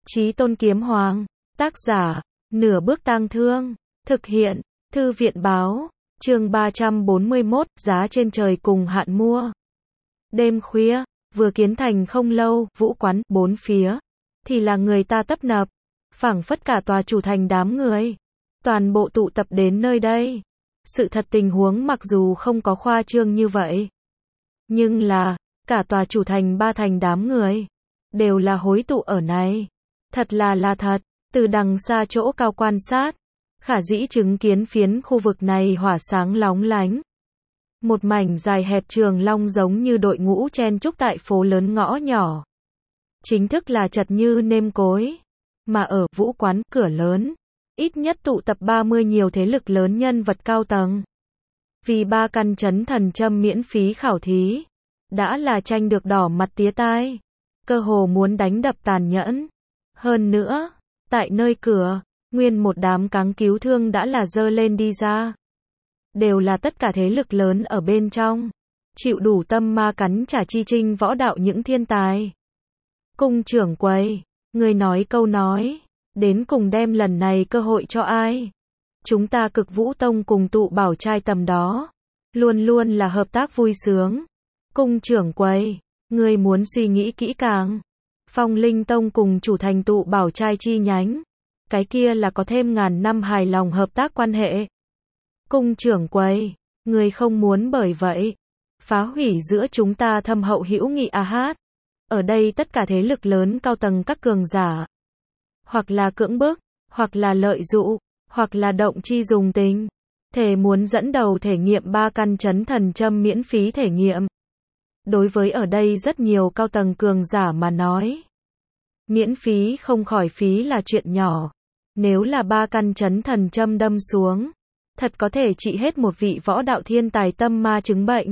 Chí Tôn Kiếm Hoàng, tác giả, Nửa Bước Tang Thương, thực hiện, Thư viện báo, chương 341, giá trên trời cùng hạn mua. Đêm khuya, vừa kiến thành không lâu, vũ quán, bốn phía, thì là người ta tấp nập, phảng phất cả tòa chủ thành đám người, toàn bộ tụ tập đến nơi đây. Sự thật tình huống mặc dù không có khoa trương như vậy, nhưng là, cả tòa chủ thành ba thành đám người, đều là hối tụ ở này. Thật là thật, từ đằng xa chỗ cao quan sát, khả dĩ chứng kiến phiến khu vực này hỏa sáng lóng lánh. Một mảnh dài hẹp trường long giống như đội ngũ chen chúc tại phố lớn ngõ nhỏ. Chính thức là chật như nêm cối. Mà ở vũ quán cửa lớn, ít nhất tụ tập 30 nhiều thế lực lớn nhân vật cao tầng. Vì 3 căn chấn thần châm miễn phí khảo thí, đã là tranh được đỏ mặt tía tai, cơ hồ muốn đánh đập tàn nhẫn. Hơn nữa, tại nơi cửa, nguyên một đám cáng cứu thương đã là dơ lên đi ra. Đều là tất cả thế lực lớn ở bên trong, chịu đủ tâm ma cắn trả chi trinh võ đạo những thiên tài. Cung trưởng quầy, người nói câu nói, đến cùng đem lần này cơ hội cho ai? Chúng ta Cực Vũ Tông cùng Tụ Bảo trai tầm đó, luôn luôn là hợp tác vui sướng. Cung trưởng quầy, người muốn suy nghĩ kỹ càng. Phong Linh Tông cùng chủ thành Tụ Bảo trai chi nhánh, cái kia là có thêm ngàn năm hài lòng hợp tác quan hệ. Cung trưởng quầy, người không muốn bởi vậy phá hủy giữa chúng ta thâm hậu hữu nghị a hát. Ở đây tất cả thế lực lớn cao tầng các cường giả, hoặc là cưỡng bức, hoặc là lợi dụ, hoặc là động chi dùng tình, thể muốn dẫn đầu thể nghiệm 3 căn chấn thần châm miễn phí thể nghiệm. Đối với ở đây rất nhiều cao tầng cường giả mà nói, miễn phí không khỏi phí là chuyện nhỏ. Nếu là 3 căn chấn thần châm đâm xuống, thật có thể trị hết một vị võ đạo thiên tài tâm ma chứng bệnh.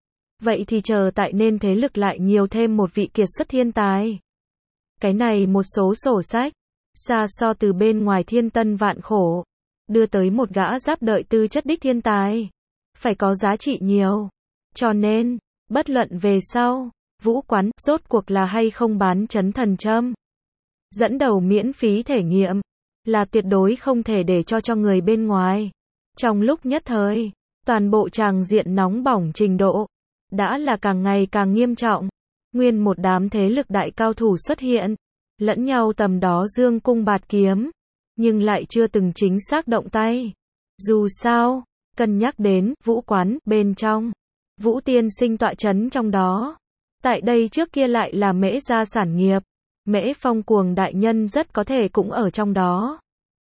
Vậy thì chờ tại nên thế lực lại nhiều thêm một vị kiệt xuất thiên tài. Cái này một số sổ sách, xa so từ bên ngoài thiên tân vạn khổ, đưa tới một gã giáp đợi tư chất đích thiên tài, phải có giá trị nhiều. Cho nên, bất luận về sau, vũ quán, rốt cuộc là hay không bán chấn thần châm, dẫn đầu miễn phí thể nghiệm, là tuyệt đối không thể để cho người bên ngoài. Trong lúc nhất thời, toàn bộ tràng diện nóng bỏng trình độ, đã là càng ngày càng nghiêm trọng. Nguyên một đám thế lực đại cao thủ xuất hiện, lẫn nhau tầm đó dương cung bạt kiếm, nhưng lại chưa từng chính xác động tay. Dù sao, cân nhắc đến, vũ quán, bên trong, Vũ tiên sinh tọa chấn trong đó. Tại đây trước kia lại là Mễ gia sản nghiệp, Mễ Phong Cuồng đại nhân rất có thể cũng ở trong đó.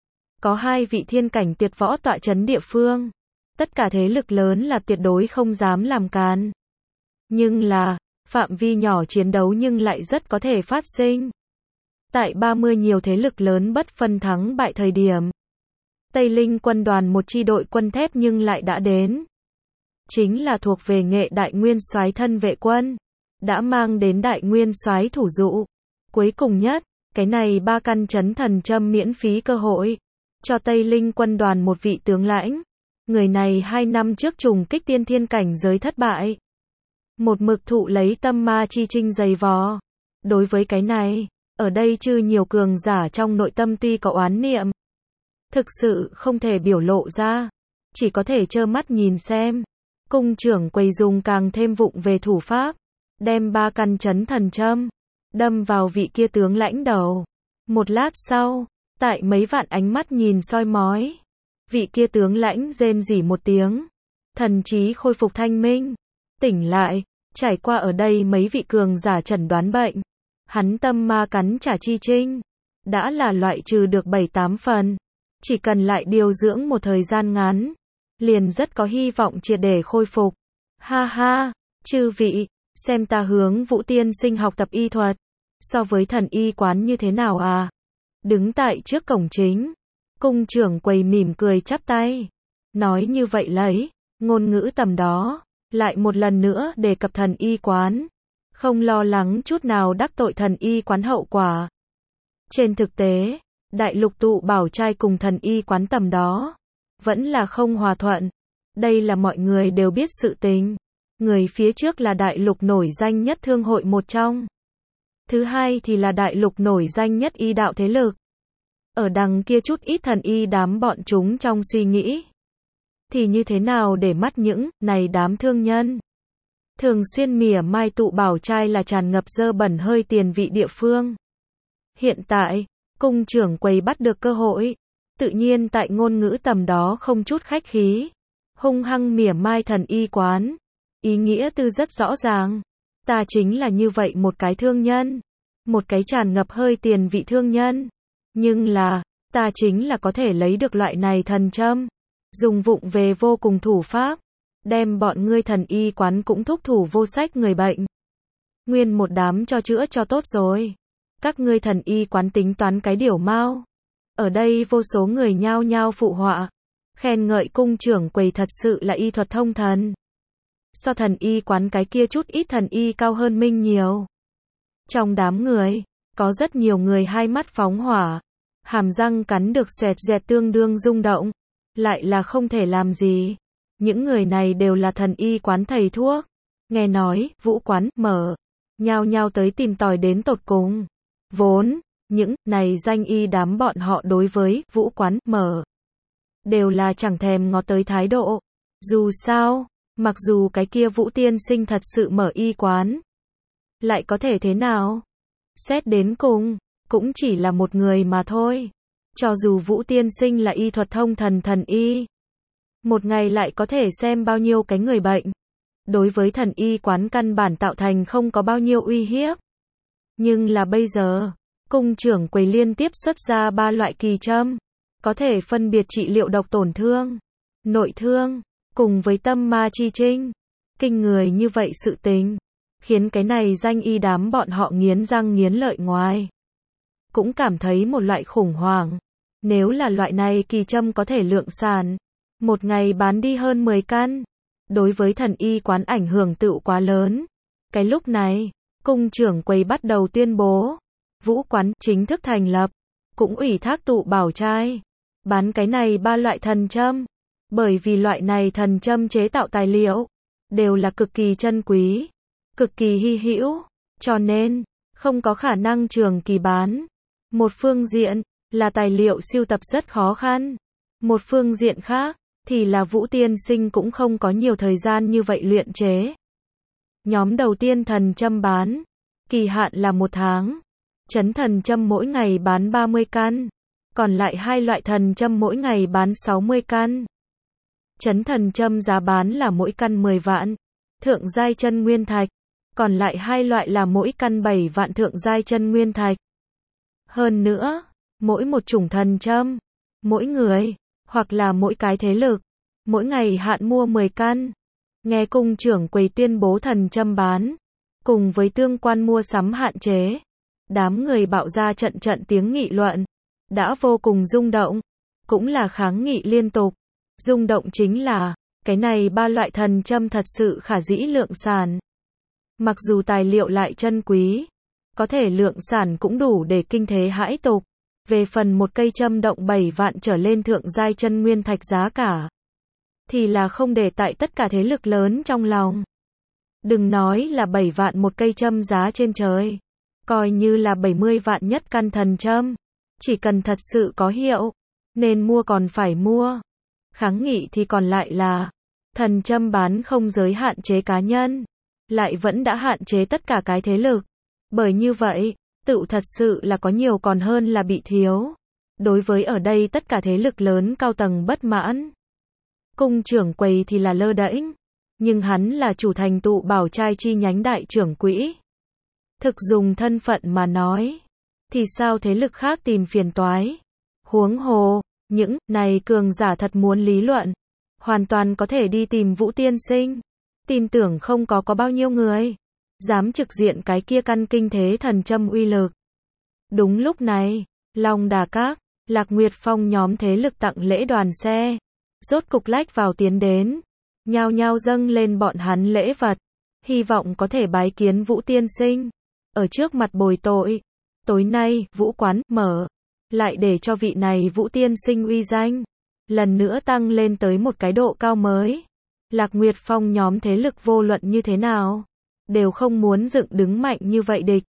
Có 2 vị thiên cảnh tuyệt võ tọa chấn địa phương. Tất cả thế lực lớn là tuyệt đối không dám làm càn. Nhưng là, phạm vi nhỏ chiến đấu nhưng lại rất có thể phát sinh. Tại 30 nhiều thế lực lớn bất phân thắng bại thời điểm, Tây Linh quân đoàn một chi đội quân thép nhưng lại đã đến. Chính là thuộc về Nghệ Đại Nguyên Soái thân vệ quân, đã mang đến Đại Nguyên Soái thủ dụ. Cuối cùng nhất, cái này 3 căn chấn thần châm miễn phí cơ hội, cho Tây Linh quân đoàn một vị tướng lãnh. Người này 2 năm trước trùng kích tiên thiên cảnh giới thất bại. Một mực thụ lấy tâm ma chi trinh dày vò. Đối với cái này, ở đây chư nhiều cường giả trong nội tâm tuy có oán niệm, thực sự không thể biểu lộ ra, chỉ có thể trơ mắt nhìn xem. Cung trưởng quầy dùng càng thêm vụng về thủ pháp, đem 3 căn chấn thần châm, đâm vào vị kia tướng lãnh đầu. Một lát sau, tại mấy vạn ánh mắt nhìn soi mói, vị kia tướng lãnh rên rỉ một tiếng, thần trí khôi phục thanh minh, tỉnh lại, trải qua ở đây mấy vị cường giả chẩn đoán bệnh, hắn tâm ma cắn trả chi trinh, đã là loại trừ được 7-8 phần, chỉ cần lại điều dưỡng một thời gian ngắn, liền rất có hy vọng triệt để khôi phục. Ha ha, chư vị, xem ta hướng Vũ tiên sinh học tập y thuật, so với thần y quán như thế nào à? Đứng tại trước cổng chính, cung trưởng quầy mỉm cười chắp tay, nói như vậy lấy, ngôn ngữ tầm đó, lại một lần nữa đề cập thần y quán, không lo lắng chút nào đắc tội thần y quán hậu quả. Trên thực tế, đại lục Tụ Bảo trai cùng thần y quán tầm đó, vẫn là không hòa thuận. Đây là mọi người đều biết sự tình. Người phía trước là đại lục nổi danh nhất thương hội một trong. Thứ hai thì là đại lục nổi danh nhất y đạo thế lực. Ở đằng kia chút ít thần y đám bọn chúng trong suy nghĩ. Thì như thế nào để mắt những này đám thương nhân. Thường xuyên mỉa mai tụ bảo trai là tràn ngập dơ bẩn hơi tiền vị địa phương. Hiện tại, cung trưởng quầy bắt được cơ hội. Tự nhiên tại ngôn ngữ tầm đó không chút khách khí. Hung hăng mỉa mai thần y quán. Ý nghĩa tư rất rõ ràng. Ta chính là như vậy một cái thương nhân. Một cái tràn ngập hơi tiền vị thương nhân. Nhưng là, ta chính là có thể lấy được loại này thần châm. Dùng vụng về vô cùng thủ pháp. Đem bọn ngươi thần y quán cũng thúc thủ vô sách người bệnh. Nguyên một đám cho chữa cho tốt rồi. Các ngươi thần y quán tính toán cái điểu mao. Ở đây vô số người nhao nhao phụ họa. Khen ngợi cung trưởng quầy thật sự là y thuật thông thần. So thần y quán cái kia chút ít thần y cao hơn minh nhiều. Trong đám người, có rất nhiều người hai mắt phóng hỏa. Hàm răng cắn được xoẹt dẹt tương đương rung động. Lại là không thể làm gì. Những người này đều là thần y quán thầy thuốc. Nghe nói, vũ quán, mở. Nhao nhao tới tìm tòi đến tột cùng. Vốn, những này danh y đám bọn họ đối với vũ quán, mở. Đều là chẳng thèm ngó tới thái độ. Dù sao, mặc dù cái kia Vũ tiên sinh thật sự mở y quán. Lại có thể thế nào? Xét đến cùng, cũng chỉ là một người mà thôi. Cho dù Vũ tiên sinh là y thuật thông thần thần y. Một ngày lại có thể xem bao nhiêu cái người bệnh. Đối với thần y quán căn bản tạo thành không có bao nhiêu uy hiếp. Nhưng là bây giờ, cung trưởng quầy liên tiếp xuất ra 3 loại kỳ châm. Có thể phân biệt trị liệu độc tổn thương, nội thương, cùng với tâm ma chi trinh. Kinh người như vậy sự tình. Khiến cái này danh y đám bọn họ nghiến răng nghiến lợi ngoài. Cũng cảm thấy một loại khủng hoảng. Nếu là loại này kỳ châm có thể lượng sản. Một ngày bán đi hơn 10 căn. Đối với thần y quán ảnh hưởng tựu quá lớn. Cái lúc này, cung trưởng quầy bắt đầu tuyên bố. Vũ quán chính thức thành lập. Cũng ủy thác tụ bảo trai. Bán cái này 3 loại thần châm. Bởi vì loại này thần châm chế tạo tài liệu. Đều là cực kỳ chân quý. Cực kỳ hy hữu. Cho nên, không có khả năng trường kỳ bán. Một phương diện, là tài liệu sưu tập rất khó khăn. Một phương diện khác, thì là Vũ tiên sinh cũng không có nhiều thời gian như vậy luyện chế. Nhóm đầu tiên thần châm bán. Kỳ hạn là 1 tháng. Chấn thần châm mỗi ngày bán 30 căn. Còn lại 2 loại thần châm mỗi ngày bán 60 căn. Chấn thần châm giá bán là mỗi căn 10 vạn. Thượng giai chân nguyên thạch. Còn lại 2 loại là mỗi căn 7 vạn thượng giai chân nguyên thạch. Hơn nữa, mỗi một chủng thần châm, mỗi người, hoặc là mỗi cái thế lực, mỗi ngày hạn mua 10 căn. Nghe cung trưởng quầy tuyên bố thần châm bán, cùng với tương quan mua sắm hạn chế. Đám người bạo ra trận trận tiếng nghị luận. Đã vô cùng rung động. Cũng là kháng nghị liên tục. Rung động chính là, cái này 3 loại thần châm thật sự khả dĩ lượng sản. Mặc dù tài liệu lại chân quý, có thể lượng sản cũng đủ để kinh thế hãi tục. Về phần một cây châm động 7 vạn trở lên thượng giai chân nguyên thạch giá cả, thì là không để tại tất cả thế lực lớn trong lòng. Đừng nói là 7 vạn một cây châm giá trên trời. Coi như là 70 vạn nhất căn thần châm. Chỉ cần thật sự có hiệu, nên mua còn phải mua. Kháng nghị thì còn lại là, thần châm bán không giới hạn chế cá nhân. Lại vẫn đã hạn chế tất cả cái thế lực. Bởi như vậy, tựu thật sự là có nhiều còn hơn là bị thiếu. Đối với ở đây tất cả thế lực lớn cao tầng bất mãn. Cung trưởng quầy thì là lơ đễnh. Nhưng hắn là chủ thành tụ bảo trai chi nhánh đại trưởng quỹ. Thực dùng thân phận mà nói. Thì sao thế lực khác tìm phiền toái. Huống hồ, những này cường giả thật muốn lý luận. Hoàn toàn có thể đi tìm Vũ tiên sinh. Tin tưởng không có bao nhiêu người dám trực diện cái kia căn kinh thế thần châm uy lực. Đúng lúc này, Long Đà Các, Lạc Nguyệt Phong nhóm thế lực tặng lễ đoàn xe. Rốt cục lách vào tiến đến. Nhao nhao dâng lên bọn hắn lễ vật. Hy vọng có thể bái kiến Vũ tiên sinh. Ở trước mặt bồi tội. Tối nay, Vũ quán, mở. Lại để cho vị này Vũ tiên sinh uy danh. Lần nữa tăng lên tới một cái độ cao mới. Lạc Nguyệt Phong nhóm thế lực vô luận như thế nào. Đều không muốn dựng đứng mạnh như vậy địch.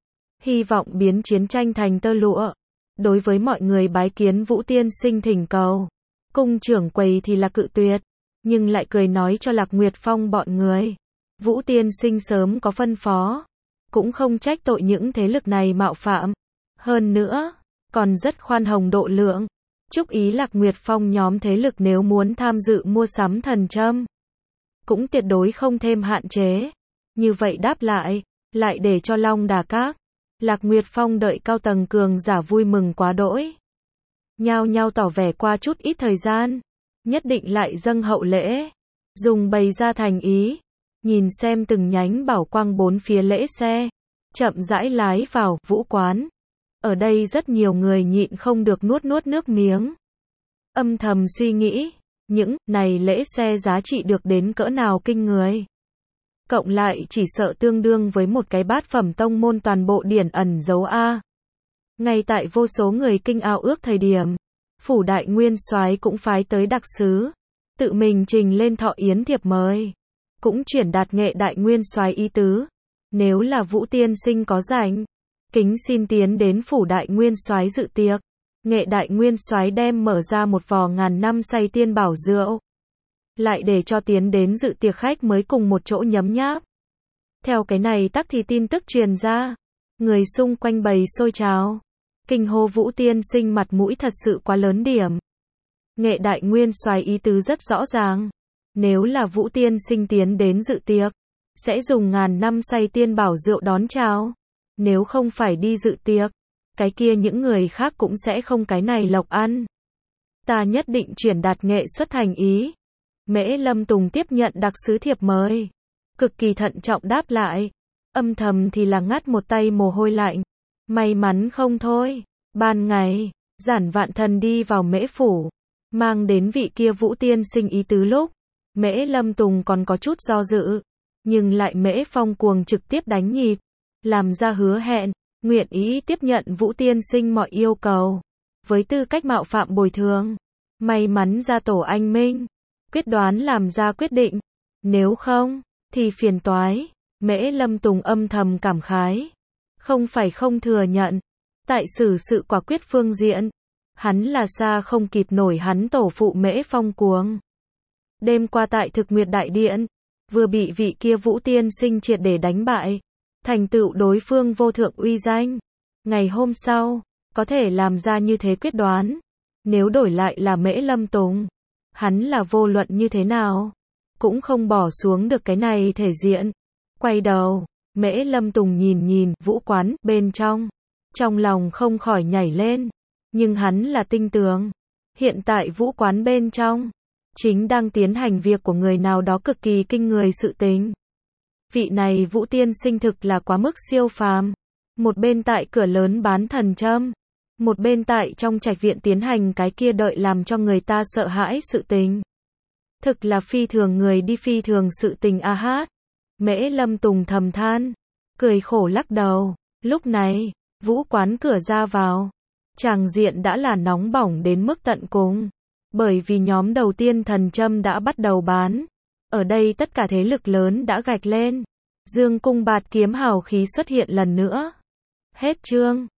hy vọng biến chiến tranh thành tơ lụa. Đối với mọi người bái kiến Vũ Tiên Sinh thỉnh cầu, cung trưởng quầy thì là cự tuyệt, nhưng lại cười nói cho Lạc Nguyệt Phong bọn người. Vũ Tiên Sinh sớm có phân phó, cũng không trách tội những thế lực này mạo phạm. Hơn nữa, còn rất khoan hồng độ lượng, chúc ý Lạc Nguyệt Phong nhóm thế lực nếu muốn tham dự mua sắm thần châm, cũng tuyệt đối không thêm hạn chế. Như vậy đáp lại để cho Long Đà Các, Lạc Nguyệt Phong đợi cao tầng cường giả vui mừng quá đỗi. Nhao nhao tỏ vẻ qua chút ít thời gian, nhất định lại dâng hậu lễ, dùng bày ra thành ý. Nhìn xem từng nhánh bảo quang bốn phía lễ xe, chậm rãi lái vào Vũ quán. Ở đây rất nhiều người nhịn không được nuốt nước miếng. Âm thầm suy nghĩ, những này lễ xe giá trị được đến cỡ nào kinh người. Cộng lại chỉ sợ tương đương với một cái bát phẩm tông môn toàn bộ điển ẩn dấu A. Ngay tại vô số người kinh ao ước thời điểm, phủ đại nguyên soái cũng phái tới đặc sứ, tự mình trình lên thọ yến thiệp mời, cũng chuyển đạt Nghệ đại nguyên soái ý tứ, nếu là Vũ Tiên Sinh có rảnh, kính xin tiến đến phủ đại nguyên soái dự tiệc. Nghệ đại nguyên soái đem mở ra một vò ngàn năm say tiên bảo rượu, lại để cho tiến đến dự tiệc khách mới cùng một chỗ nhấm nháp. Theo cái này tắc thì tin tức truyền ra, người xung quanh bầy xôi trào, kinh hô Vũ Tiên Sinh mặt mũi thật sự quá lớn điểm. Nghệ đại nguyên soái ý tứ rất rõ ràng, nếu là Vũ Tiên Sinh tiến đến dự tiệc, sẽ dùng ngàn năm say tiên bảo rượu đón chào. Nếu không phải đi dự tiệc, cái kia những người khác cũng sẽ không cái này lộc ăn. Ta nhất định truyền đạt nghệ xuất thành ý. Mễ Lâm Tùng tiếp nhận đặc sứ thiệp mời, cực kỳ thận trọng đáp lại, âm thầm thì là ngắt một tay mồ hôi lạnh. May mắn không thôi, ban ngày, Giản Vạn Thần đi vào Mễ phủ, mang đến vị kia Vũ Tiên Sinh ý tứ lúc, Mễ Lâm Tùng còn có chút do dự, nhưng lại Mễ Phong Cuồng trực tiếp đánh nhịp, làm ra hứa hẹn, nguyện ý tiếp nhận Vũ Tiên Sinh mọi yêu cầu, với tư cách mạo phạm bồi thường. May mắn ra tổ anh minh, quyết đoán làm ra quyết định, nếu không, thì phiền toái. Mễ Lâm Tùng âm thầm cảm khái, không phải không thừa nhận, tại xử sự quả quyết phương diện, hắn là xa không kịp nổi hắn tổ phụ Mễ Phong Cuồng. Đêm qua tại Thực Nguyệt Đại Điện, vừa bị vị kia Vũ Tiên Sinh triệt để đánh bại, thành tựu đối phương vô thượng uy danh. Ngày hôm sau, có thể làm ra như thế quyết đoán, nếu đổi lại là Mễ Lâm Tùng, hắn là vô luận như thế nào, cũng không bỏ xuống được cái này thể diện. Quay đầu, Mễ Lâm Tùng nhìn Vũ quán bên trong lòng không khỏi nhảy lên, nhưng hắn là tinh tường, hiện tại Vũ quán bên trong chính đang tiến hành việc của người nào đó cực kỳ kinh người sự tình. Vị này Vũ Tiên Sinh thực là quá mức siêu phàm, một bên tại cửa lớn bán thần châm, một bên tại trong trạch viện tiến hành cái kia đợi làm cho người ta sợ hãi sự tình. Thực là phi thường người đi phi thường sự tình a hát. Mễ Lâm Tùng thầm than, cười khổ lắc đầu. Lúc này, Vũ quán cửa ra vào, tràng diện đã là nóng bỏng đến mức tận cùng, bởi vì nhóm đầu tiên thần châm đã bắt đầu bán. Ở đây tất cả thế lực lớn đã gạch lên, dương cung bạt kiếm hào khí xuất hiện lần nữa. Hết chương.